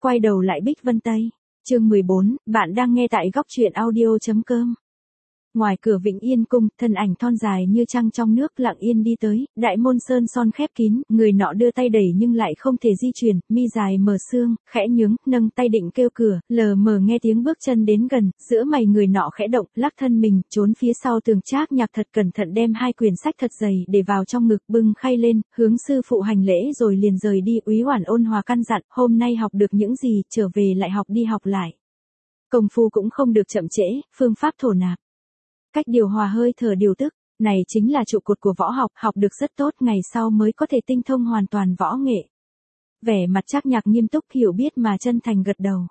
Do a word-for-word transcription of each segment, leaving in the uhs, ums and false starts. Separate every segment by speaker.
Speaker 1: quay đầu lại Bích Vân Tây. Chương mười bốn, bạn đang nghe tại góc truyện audio.com. Ngoài cửa Vĩnh Yên cung, thân ảnh thon dài như trăng trong nước lặng yên đi tới, đại môn sơn son khép kín, người nọ đưa tay đẩy nhưng lại không thể di chuyển, mi dài mờ xương, khẽ nhướng, nâng tay định kêu cửa, lờ mờ nghe tiếng bước chân đến gần, giữa mày người nọ khẽ động, lắc thân mình, trốn phía sau tường Trác Nhạc thật cẩn thận đem hai quyển sách thật dày để vào trong ngực, bưng khay lên, hướng sư phụ hành lễ rồi liền rời đi. Úy Oản ôn hòa căn dặn, hôm nay học được những gì, trở về lại học đi học lại. Công phu cũng không được chậm trễ, phương pháp thổ nạp, cách điều hòa hơi thở điều tức, này chính là trụ cột của võ học, học được rất tốt, ngày sau mới có thể tinh thông hoàn toàn võ nghệ. Vẻ mặt Trác Nhạc nghiêm túc hiểu biết mà chân thành gật đầu.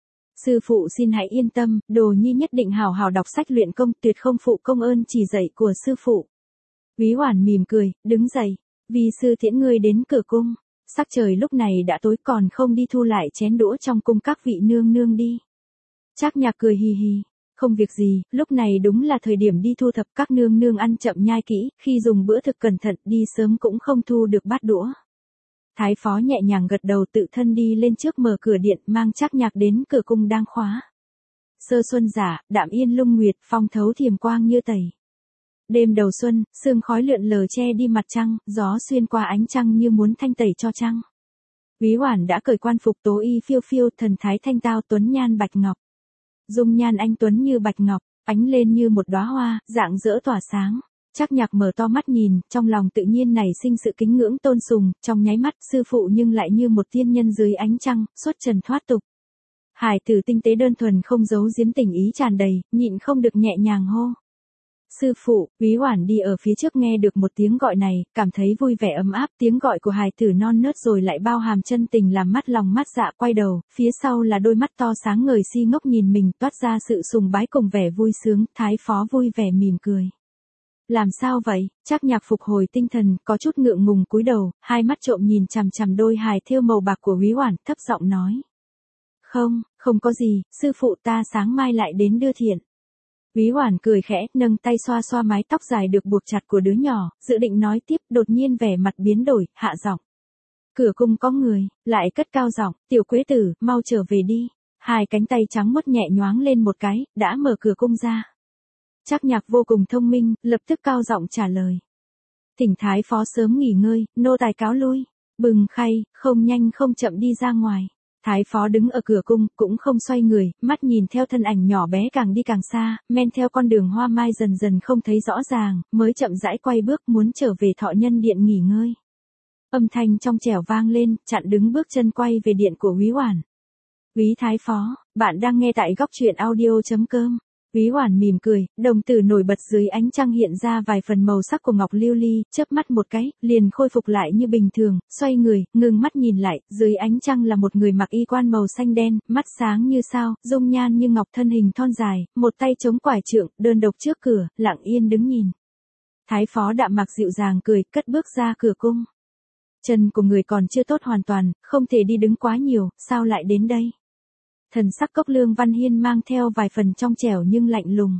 Speaker 1: Sư phụ xin hãy yên tâm, đồ nhi nhất định hào hào đọc sách luyện công, tuyệt không phụ công ơn chỉ dạy của sư phụ. Úy Oản mỉm cười, đứng dậy, vi sư tiễn ngươi đến cửa cung. Sắc trời lúc này đã tối, còn không đi thu lại chén đũa trong cung các vị nương nương đi. Trác Nhạc cười hì hì. Không việc gì, lúc này đúng là thời điểm đi thu thập, các nương nương ăn chậm nhai kỹ, khi dùng bữa thực cẩn thận, đi sớm cũng không thu được bát đũa. Thái phó nhẹ nhàng gật đầu, tự thân đi lên trước mở cửa điện, mang Trác Nhạc đến cửa cung đang khóa. Sơ xuân giả, đạm yên lung nguyệt, phong thấu thiềm quang như tẩy. Đêm đầu xuân, sương khói lượn lờ che đi mặt trăng, gió xuyên qua ánh trăng như muốn thanh tẩy cho trăng. Úy Oản đã cởi quan phục tố y phiêu phiêu, thần thái thanh tao, tuấn nhan bạch ngọc. Dung nhan anh tuấn như bạch ngọc, ánh lên như một đóa hoa, rạng rỡ tỏa sáng. Trác Nhạc mở to mắt nhìn, trong lòng tự nhiên nảy sinh sự kính ngưỡng tôn sùng, trong nháy mắt, sư phụ nhưng lại như một tiên nhân dưới ánh trăng, xuất trần thoát tục. Hải tử tinh tế đơn thuần không giấu giếm tình ý tràn đầy, nhịn không được nhẹ nhàng hô. Sư phụ. Úy Oản đi ở phía trước nghe được một tiếng gọi này, cảm thấy vui vẻ ấm áp, tiếng gọi của hài tử non nớt rồi lại bao hàm chân tình làm mắt lòng mắt dạ, quay đầu, phía sau là đôi mắt to sáng ngời si ngốc nhìn mình, toát ra sự sùng bái cùng vẻ vui sướng. Thái phó vui vẻ mỉm cười. Làm sao vậy? Trác Nhạc phục hồi tinh thần, có chút ngượng ngùng cúi đầu, hai mắt trộm nhìn chằm chằm đôi hài thêu màu bạc của Úy Oản, thấp giọng nói. Không, không có gì, sư phụ ta sáng mai lại đến đưa thiện. Úy Oản cười khẽ, nâng tay xoa xoa mái tóc dài được buộc chặt của đứa nhỏ, dự định nói tiếp, đột nhiên vẻ mặt biến đổi, hạ giọng. Cửa cung có người, lại cất cao giọng, tiểu quế tử, mau trở về đi. Hai cánh tay trắng muốt nhẹ nhoáng lên một cái, đã mở cửa cung ra. Trác Nhạc vô cùng thông minh, lập tức cao giọng trả lời. Thỉnh thái phó sớm nghỉ ngơi, nô tài cáo lui. Bừng khay, không nhanh không chậm đi ra ngoài. Thái phó đứng ở cửa cung, cũng không xoay người, mắt nhìn theo thân ảnh nhỏ bé càng đi càng xa, men theo con đường hoa mai dần dần không thấy rõ ràng, mới chậm rãi quay bước muốn trở về Thọ Nhân Điện nghỉ ngơi. Âm thanh trong trẻo vang lên, chặn đứng bước chân quay về điện của Úy Oản. Úy thái phó, bạn đang nghe tại góc truyện audio.com. Úy Oản mỉm cười, đồng tử nổi bật dưới ánh trăng hiện ra vài phần màu sắc của ngọc lưu ly, chớp mắt một cái, liền khôi phục lại như bình thường, xoay người, ngừng mắt nhìn lại, dưới ánh trăng là một người mặc y quan màu xanh đen, mắt sáng như sao, dung nhan như ngọc, thân hình thon dài, một tay chống quải trượng, đơn độc trước cửa, lặng yên đứng nhìn. Thái phó đạm mạc dịu dàng cười, cất bước ra cửa cung. Chân của người còn chưa tốt hoàn toàn, không thể đi đứng quá nhiều, sao lại đến đây? Thần sắc Cốc Lương Văn Hiên mang theo vài phần trong trẻo nhưng lạnh lùng.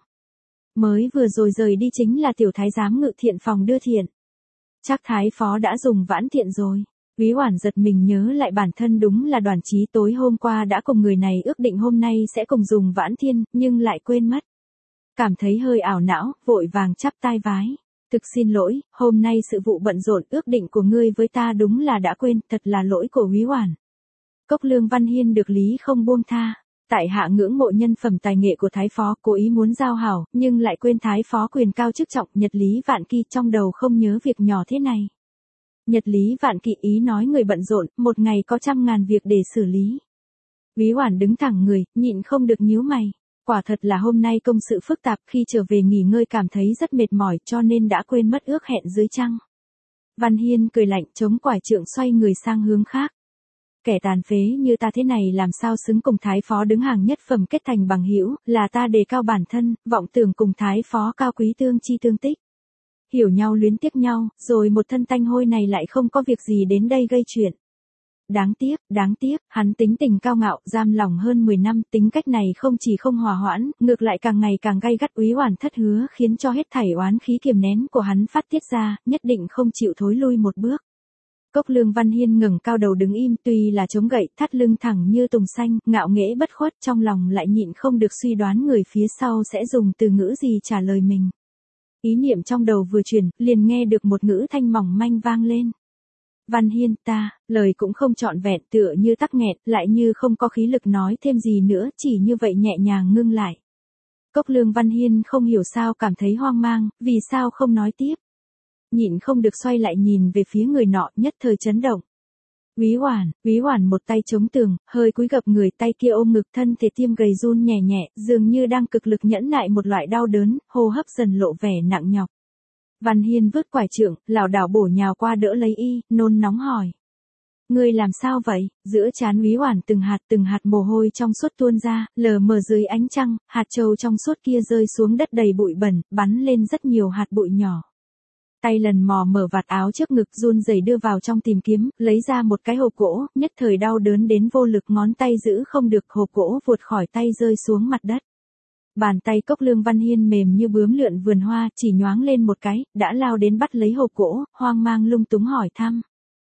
Speaker 1: Mới vừa rồi rời đi chính là tiểu thái giám ngự thiện phòng đưa thiện. Chắc thái phó đã dùng vãn thiện rồi. Úy Oản giật mình nhớ lại bản thân đúng là Đoàn Chí tối hôm qua đã cùng người này ước định hôm nay sẽ cùng dùng vãn thiên, nhưng lại quên mất. Cảm thấy hơi ảo não, vội vàng chắp tay vái. Thực xin lỗi, hôm nay sự vụ bận rộn, ước định của ngươi với ta đúng là đã quên, thật là lỗi của Úy Oản. Cốc Lương Văn Hiên được lý không buông tha. Tại hạ ngưỡng mộ nhân phẩm tài nghệ của thái phó, cố ý muốn giao hảo, nhưng lại quên thái phó quyền cao chức trọng, Nhật Lý Vạn Kỳ trong đầu không nhớ việc nhỏ thế này. Nhật Lý Vạn Kỳ ý nói người bận rộn, một ngày có trăm ngàn việc để xử lý. Úy Oản đứng thẳng người, nhịn không được nhíu mày. Quả thật là hôm nay công sự phức tạp, khi trở về nghỉ ngơi cảm thấy rất mệt mỏi cho nên đã quên mất ước hẹn dưới trăng. Văn Hiên cười lạnh, chống quải trượng xoay người sang hướng khác. Kẻ tàn phế như ta thế này làm sao xứng cùng thái phó đứng hàng nhất phẩm kết thành bằng hữu, là ta đề cao bản thân, vọng tưởng cùng thái phó cao quý tương chi tương tích. Hiểu nhau luyến tiếc nhau, rồi một thân tanh hôi này lại không có việc gì đến đây gây chuyện. Đáng tiếc, đáng tiếc, hắn tính tình cao ngạo, giam lòng hơn mười năm, tính cách này không chỉ không hòa hoãn, ngược lại càng ngày càng gay gắt. Úy Oản thất hứa khiến cho hết thảy oán khí kiềm nén của hắn phát tiết ra, nhất định không chịu thối lui một bước. Cốc Lương Văn Hiên ngẩng cao đầu đứng im, tuy là chống gậy, thắt lưng thẳng như tùng xanh, ngạo nghễ bất khuất, trong lòng lại nhịn không được suy đoán người phía sau sẽ dùng từ ngữ gì trả lời mình. Ý niệm trong đầu vừa chuyển, liền nghe được một ngữ thanh mỏng manh vang lên. Văn Hiên ta, lời cũng không trọn vẹn, tựa như tắc nghẹn, lại như không có khí lực nói thêm gì nữa, chỉ như vậy nhẹ nhàng ngưng lại. Cốc Lương Văn Hiên không hiểu sao cảm thấy hoang mang, vì sao không nói tiếp. Nhịn không được xoay lại nhìn về phía người nọ, nhất thời chấn động. Úy Oản, Úy Oản một tay chống tường, hơi cúi gập người, tay kia ôm ngực, thân thể tiêm gầy run nhẹ nhẹ, dường như đang cực lực nhẫn nại một loại đau đớn, hô hấp dần lộ vẻ nặng nhọc. Văn Hiên vứt quải trượng, lảo đảo bổ nhào qua đỡ lấy y, nôn nóng hỏi. Ngươi làm sao vậy? Giữa trán Úy Oản từng hạt từng hạt mồ hôi trong suốt tuôn ra, lờ mờ dưới ánh trăng, hạt châu trong suốt kia rơi xuống đất đầy bụi bẩn, bắn lên rất nhiều hạt bụi nhỏ. Tay lần mò mở vạt áo trước ngực, run rẩy đưa vào trong tìm kiếm, lấy ra một cái hộp gỗ, nhất thời đau đớn đến vô lực, ngón tay giữ không được, hộp gỗ vụt khỏi tay rơi xuống mặt đất. Bàn tay Cốc Lương Văn Hiên mềm như bướm lượn vườn hoa, chỉ nhoáng lên một cái, đã lao đến bắt lấy hộp gỗ, hoang mang lung túng hỏi thăm.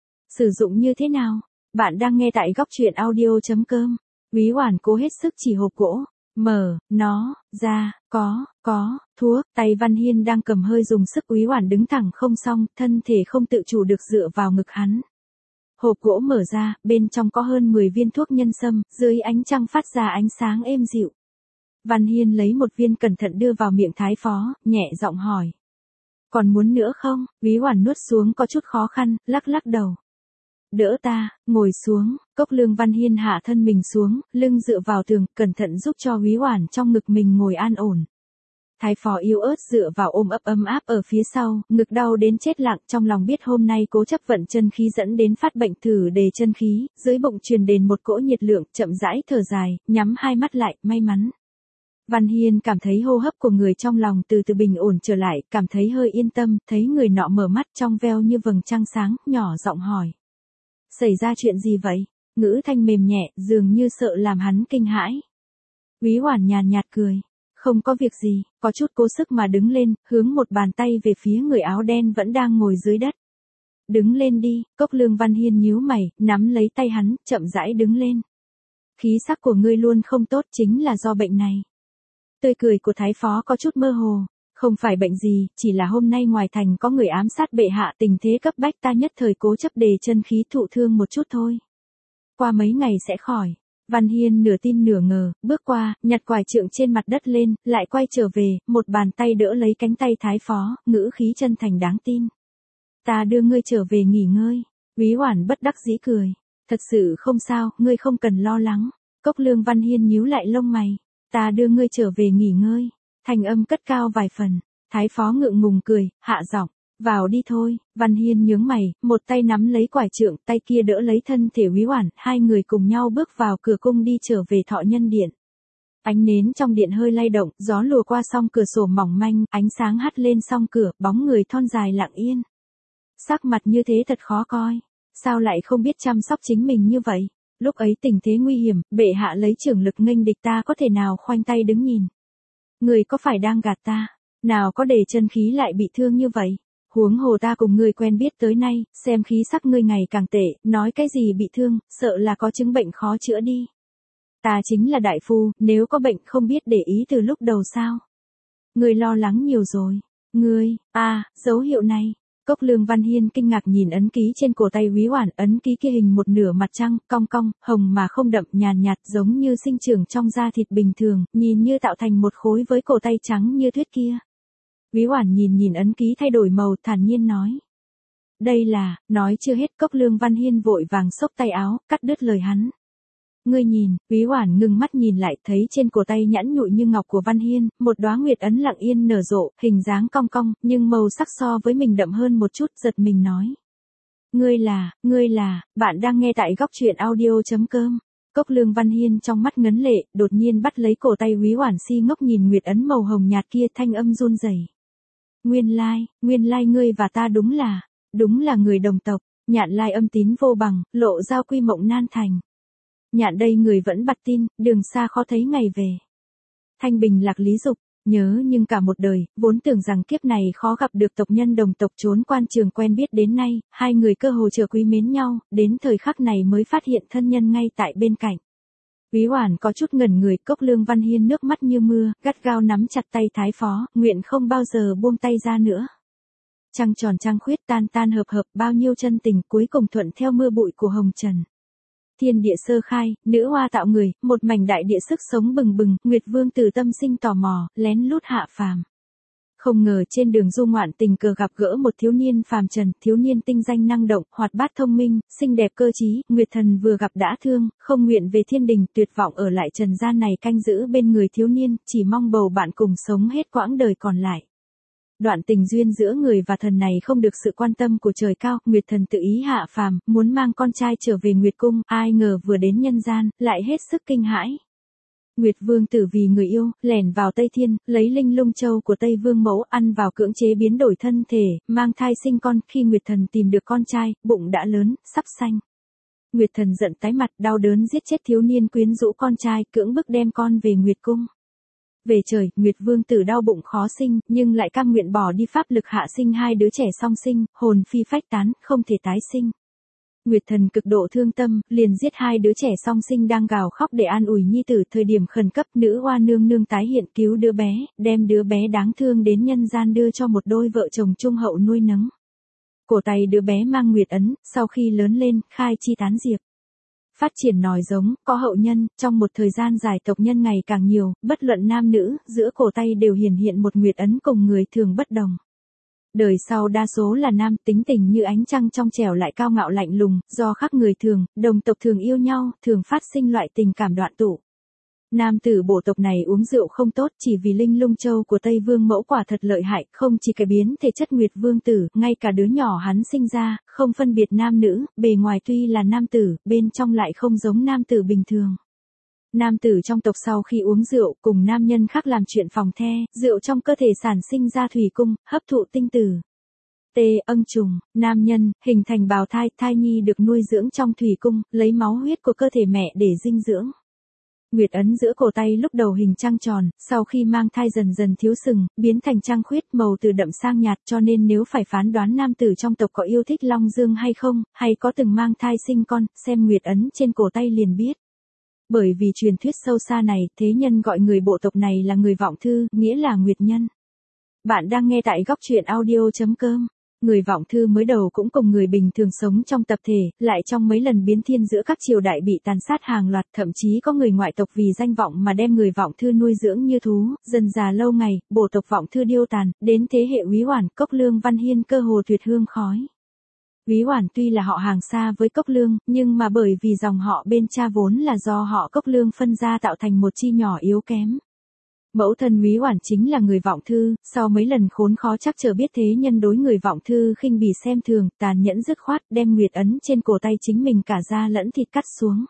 Speaker 1: Sử dụng như thế nào? Bạn đang nghe tại góc truyện audio chấm com. Úy Oản cố hết sức chỉ hộp gỗ. Mở, nó, ra, có, có, thuốc. Tay Văn Hiên đang cầm hơi dùng sức, Úy Oản đứng thẳng không xong, thân thể không tự chủ được dựa vào ngực hắn. Hộp gỗ mở ra, bên trong có hơn mười viên thuốc nhân sâm, dưới ánh trăng phát ra ánh sáng êm dịu. Văn Hiên lấy một viên cẩn thận đưa vào miệng Thái Phó, nhẹ giọng hỏi. Còn muốn nữa không? Úy Oản nuốt xuống có chút khó khăn, lắc lắc đầu. Đỡ ta, ngồi xuống. Cốc Lương Văn Hiên hạ thân mình xuống, lưng dựa vào tường, cẩn thận giúp cho Úy Oản trong ngực mình ngồi an ổn. Thái Phó yếu ớt dựa vào ôm ấp ấm áp ở phía sau, ngực đau đến chết lặng, trong lòng biết hôm nay cố chấp vận chân khí dẫn đến phát bệnh, thử đề chân khí, dưới bụng truyền đến một cỗ nhiệt lượng, chậm rãi thở dài, nhắm hai mắt lại, may mắn. Văn Hiên cảm thấy hô hấp của người trong lòng từ từ bình ổn trở lại, cảm thấy hơi yên tâm, thấy người nọ mở mắt trong veo như vầng trăng sáng, nhỏ giọng hỏi. Xảy ra chuyện gì vậy? Ngữ thanh mềm nhẹ, dường như sợ làm hắn kinh hãi. Úy Oản nhàn nhạt cười. Không có việc gì, có chút cố sức mà đứng lên, hướng một bàn tay về phía người áo đen vẫn đang ngồi dưới đất. Đứng lên đi. Cốc Lương Văn Hiên nhíu mày, nắm lấy tay hắn, chậm rãi đứng lên. Khí sắc của ngươi luôn không tốt, chính là do bệnh này. Tươi cười của Thái Phó có chút mơ hồ. Không phải bệnh gì, chỉ là hôm nay ngoài thành có người ám sát bệ hạ, tình thế cấp bách, ta nhất thời cố chấp đề chân khí thụ thương một chút thôi. Qua mấy ngày sẽ khỏi. Văn Hiên nửa tin nửa ngờ, bước qua, nhặt quải trượng trên mặt đất lên, lại quay trở về, một bàn tay đỡ lấy cánh tay Thái Phó, ngữ khí chân thành đáng tin. Ta đưa ngươi trở về nghỉ ngơi. Úy Oản bất đắc dĩ cười. Thật sự không sao, ngươi không cần lo lắng. Cốc Lương Văn Hiên nhíu lại lông mày. Ta đưa ngươi trở về nghỉ ngơi. Thanh âm cất cao vài phần. Thái Phó ngượng ngùng cười, hạ giọng. Vào đi thôi. Văn Hiên nhướng mày, một tay nắm lấy quải trượng, tay kia đỡ lấy thân thể Úy Oản, hai người cùng nhau bước vào cửa cung đi trở về Thọ Nhân Điện. Ánh nến trong điện hơi lay động, gió lùa qua song cửa sổ mỏng manh, ánh sáng hắt lên song cửa, bóng người thon dài lặng yên. Sắc mặt như thế thật khó coi. Sao lại không biết chăm sóc chính mình như vậy? Lúc ấy tình thế nguy hiểm, bệ hạ lấy trưởng lực nghênh địch, ta có thể nào khoanh tay đứng nhìn? Người có phải đang gạt ta? Nào có để chân khí lại bị thương như vậy? Huống hồ ta cùng ngươi quen biết tới nay, xem khí sắc ngươi ngày càng tệ, nói cái gì bị thương, sợ là có chứng bệnh khó chữa đi. Ta chính là đại phu, nếu có bệnh không biết để ý từ lúc đầu sao? Ngươi lo lắng nhiều rồi. Ngươi, à, dấu hiệu này. Cốc Lương Văn Hiên kinh ngạc nhìn ấn ký trên cổ tay Úy Oản, ấn ký kia hình một nửa mặt trăng, cong cong, hồng mà không đậm, nhàn nhạt, giống như sinh trưởng trong da thịt bình thường, nhìn như tạo thành một khối với cổ tay trắng như tuyết kia. Úy Oản nhìn nhìn ấn ký thay đổi màu, thản nhiên nói. Đây là, nói chưa hết, Cốc Lương Văn Hiên vội vàng xốc tay áo, cắt đứt lời hắn. Ngươi nhìn. Úy Oản ngưng mắt nhìn lại, thấy trên cổ tay nhẵn nhụi như ngọc của Văn Hiên, một đóa nguyệt ấn lặng yên nở rộ, hình dáng cong cong, nhưng màu sắc so với mình đậm hơn một chút, giật mình nói. Ngươi là, ngươi là, bạn đang nghe tại góc truyện audio chấm com. Cốc Lương Văn Hiên trong mắt ngấn lệ, đột nhiên bắt lấy cổ tay Úy Oản, si ngốc nhìn nguyệt ấn màu hồng nhạt kia, thanh âm run rẩy. Nguyên lai, nguyên lai ngươi và ta đúng là, đúng là người đồng tộc. Nhạn lai âm tín vô bằng, lộ giao quy mộng nan thành. Nhạn đây người vẫn bặt tin, đường xa khó thấy ngày về. Thanh bình lạc lý dục, nhớ nhưng cả một đời, vốn tưởng rằng kiếp này khó gặp được tộc nhân đồng tộc trốn quan trường quen biết đến nay, hai người cơ hồ chờ quý mến nhau, đến thời khắc này mới phát hiện thân nhân ngay tại bên cạnh. Úy Oản có chút ngẩn người, Cốc Lương Văn Hiên nước mắt như mưa, gắt gao nắm chặt tay Thái Phó, nguyện không bao giờ buông tay ra nữa. Trăng tròn trăng khuyết tan tan hợp hợp, bao nhiêu chân tình cuối cùng thuận theo mưa bụi của hồng trần. Thiên địa sơ khai, nữ hoa tạo người, một mảnh đại địa sức sống bừng bừng, Nguyệt Vương Tử tâm sinh tò mò, lén lút hạ phàm. Không ngờ trên đường du ngoạn tình cờ gặp gỡ một thiếu niên phàm trần, thiếu niên tinh danh năng động, hoạt bát thông minh, xinh đẹp cơ trí, Nguyệt Thần vừa gặp đã thương, không nguyện về thiên đình, tuyệt vọng ở lại trần gian này canh giữ bên người thiếu niên, chỉ mong bầu bạn cùng sống hết quãng đời còn lại. Đoạn tình duyên giữa người và thần này không được sự quan tâm của trời cao, Nguyệt Thần tự ý hạ phàm, muốn mang con trai trở về Nguyệt Cung, ai ngờ vừa đến nhân gian, lại hết sức kinh hãi. Nguyệt Vương Tử vì người yêu, lẻn vào Tây Thiên, lấy Linh Lung Châu của Tây Vương Mẫu ăn vào cưỡng chế biến đổi thân thể, mang thai sinh con, khi Nguyệt Thần tìm được con trai, bụng đã lớn, sắp sanh. Nguyệt Thần giận tái mặt, đau đớn giết chết thiếu niên quyến rũ con trai, cưỡng bức đem con về Nguyệt Cung. Về trời, Nguyệt Vương Tử đau bụng khó sinh, nhưng lại cam nguyện bỏ đi pháp lực hạ sinh hai đứa trẻ song sinh, hồn phi phách tán, không thể tái sinh. Nguyệt Thần cực độ thương tâm, liền giết hai đứa trẻ song sinh đang gào khóc để an ủi nhi tử. Thời điểm khẩn cấp, nữ hoa nương nương tái hiện cứu đứa bé, đem đứa bé đáng thương đến nhân gian đưa cho một đôi vợ chồng trung hậu nuôi nấng. Cổ tay đứa bé mang Nguyệt ấn, sau khi lớn lên, khai chi tán diệp. Phát triển nòi giống, có hậu nhân, trong một thời gian dài tộc nhân ngày càng nhiều, bất luận nam nữ, giữa cổ tay đều hiển hiện một Nguyệt ấn cùng người thường bất đồng. Đời sau đa số là nam, tính tình như ánh trăng trong trẻo lại cao ngạo lạnh lùng, do khác người thường, đồng tộc thường yêu nhau, thường phát sinh loại tình cảm đoạn tụ. Nam tử bộ tộc này uống rượu không tốt, chỉ vì Linh Lung Châu của Tây Vương Mẫu quả thật lợi hại, không chỉ cải biến thể chất Nguyệt Vương Tử, ngay cả đứa nhỏ hắn sinh ra, không phân biệt nam nữ, bề ngoài tuy là nam tử, bên trong lại không giống nam tử bình thường. Nam tử trong tộc sau khi uống rượu, cùng nam nhân khác làm chuyện phòng the, rượu trong cơ thể sản sinh ra thủy cung, hấp thụ tinh tử. T. Âng trùng, nam nhân, hình thành bào thai, thai nhi được nuôi dưỡng trong thủy cung, lấy máu huyết của cơ thể mẹ để dinh dưỡng. Nguyệt ấn giữa cổ tay lúc đầu hình trăng tròn, sau khi mang thai dần dần thiếu sừng, biến thành trăng khuyết, màu từ đậm sang nhạt, cho nên nếu phải phán đoán nam tử trong tộc có yêu thích Long Dương hay không, hay có từng mang thai sinh con, xem Nguyệt ấn trên cổ tay liền biết. Bởi vì truyền thuyết sâu xa này, thế nhân gọi người bộ tộc này là người vọng thư, nghĩa là Nguyệt nhân. Bạn đang nghe tại góc truyện audio chấm com. Người vọng thư mới đầu cũng cùng người bình thường sống trong tập thể, lại trong mấy lần biến thiên giữa các triều đại bị tàn sát hàng loạt, thậm chí có người ngoại tộc vì danh vọng mà đem người vọng thư nuôi dưỡng như thú, dần già lâu ngày, bộ tộc vọng thư điêu tàn, đến thế hệ Úy Oản, Cốc Lương Văn Hiên cơ hồ tuyệt hương khói. Úy Oản tuy là họ hàng xa với Cốc Lương, nhưng mà bởi vì dòng họ bên cha vốn là do họ Cốc Lương phân ra tạo thành một chi nhỏ yếu kém. Mẫu thân Úy Oản chính là người vọng thư, sau mấy lần khốn khó chắc trở biết thế nhân đối người vọng thư khinh bỉ xem thường, tàn nhẫn dứt khoát, đem Nguyệt ấn trên cổ tay chính mình cả da lẫn thịt cắt xuống.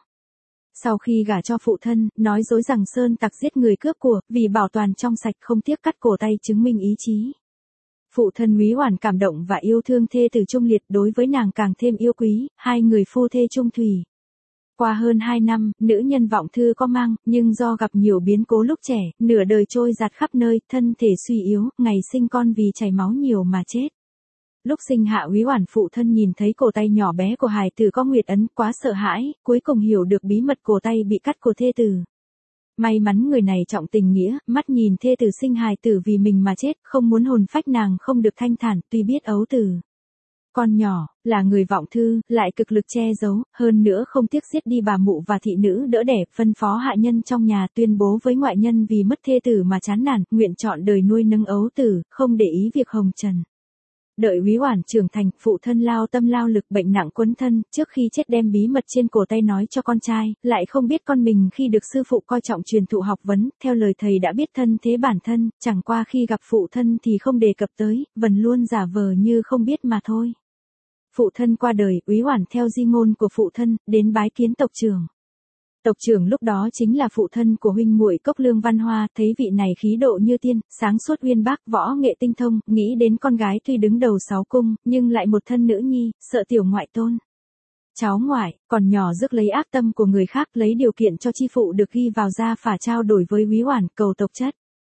Speaker 1: Sau khi gả cho phụ thân, nói dối rằng sơn tặc giết người cướp của, vì bảo toàn trong sạch không tiếc cắt cổ tay chứng minh ý chí. Phụ thân Úy Oản cảm động và yêu thương thê tử trung liệt, đối với nàng càng thêm yêu quý, hai người phu thê chung thủy. Qua hơn hai năm, nữ nhân vọng thư có mang, nhưng do gặp nhiều biến cố lúc trẻ, nửa đời trôi giạt khắp nơi, thân thể suy yếu, ngày sinh con vì chảy máu nhiều mà chết. Lúc sinh hạ Úy Oản, phụ thân nhìn thấy cổ tay nhỏ bé của hài tử có Nguyệt ấn, quá sợ hãi, cuối cùng hiểu được bí mật cổ tay bị cắt của thê tử. May mắn người này trọng tình nghĩa, mắt nhìn thê tử sinh hài tử vì mình mà chết, không muốn hồn phách nàng không được thanh thản, tuy biết ấu tử con nhỏ, là người vọng thư, lại cực lực che giấu, hơn nữa không tiếc giết đi bà mụ và thị nữ đỡ đẻ, phân phó hạ nhân trong nhà tuyên bố với ngoại nhân vì mất thê tử mà chán nản, nguyện chọn đời nuôi nấng ấu tử, không để ý việc hồng trần. Đợi Úy Oản trưởng thành, phụ thân lao tâm lao lực bệnh nặng quấn thân, trước khi chết đem bí mật trên cổ tay nói cho con trai, lại không biết con mình khi được sư phụ coi trọng truyền thụ học vấn, theo lời thầy đã biết thân thế bản thân, chẳng qua khi gặp phụ thân thì không đề cập tới, vẫn luôn giả vờ như không biết mà thôi. Phụ thân qua đời, Úy Oản theo di ngôn của phụ thân, đến bái kiến tộc trưởng. Tộc trưởng lúc đó chính là phụ thân của huynh muội Cốc Lương Văn Hoa, thấy vị này khí độ như tiên, sáng suốt uyên bác, võ nghệ tinh thông, nghĩ đến con gái tuy đứng đầu sáu cung, nhưng lại một thân nữ nhi, sợ tiểu ngoại tôn. Cháu ngoại, còn nhỏ rước lấy ác tâm của người khác, lấy điều kiện cho chi phụ được ghi vào gia phả trao đổi với Úy Oản, cầu tộc chất.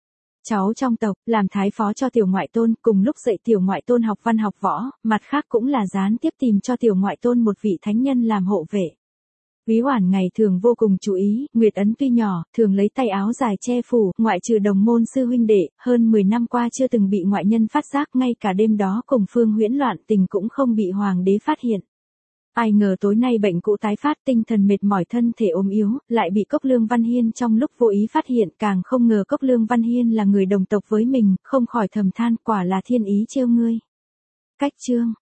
Speaker 1: cháu trong tộc, làm thái phó cho tiểu ngoại tôn, cùng lúc dạy tiểu ngoại tôn học văn học võ, mặt khác cũng là gián tiếp tìm cho tiểu ngoại tôn một vị thánh nhân làm hộ vệ. Quý Hoản ngày thường vô cùng chú ý, Nguyệt Ấn tuy nhỏ, thường lấy tay áo dài che phủ, ngoại trừ đồng môn sư huynh đệ, hơn mười năm qua chưa từng bị ngoại nhân phát giác, ngay cả đêm đó cùng Phương Huyễn loạn tình cũng không bị hoàng đế phát hiện. Ai ngờ tối nay bệnh cũ tái phát, tinh thần mệt mỏi, thân thể ốm yếu, lại bị Cốc Lương Văn Hiên trong lúc vô ý phát hiện, càng không ngờ Cốc Lương Văn Hiên là người đồng tộc với mình, không khỏi thầm than, quả là thiên ý trêu ngươi. Cách chương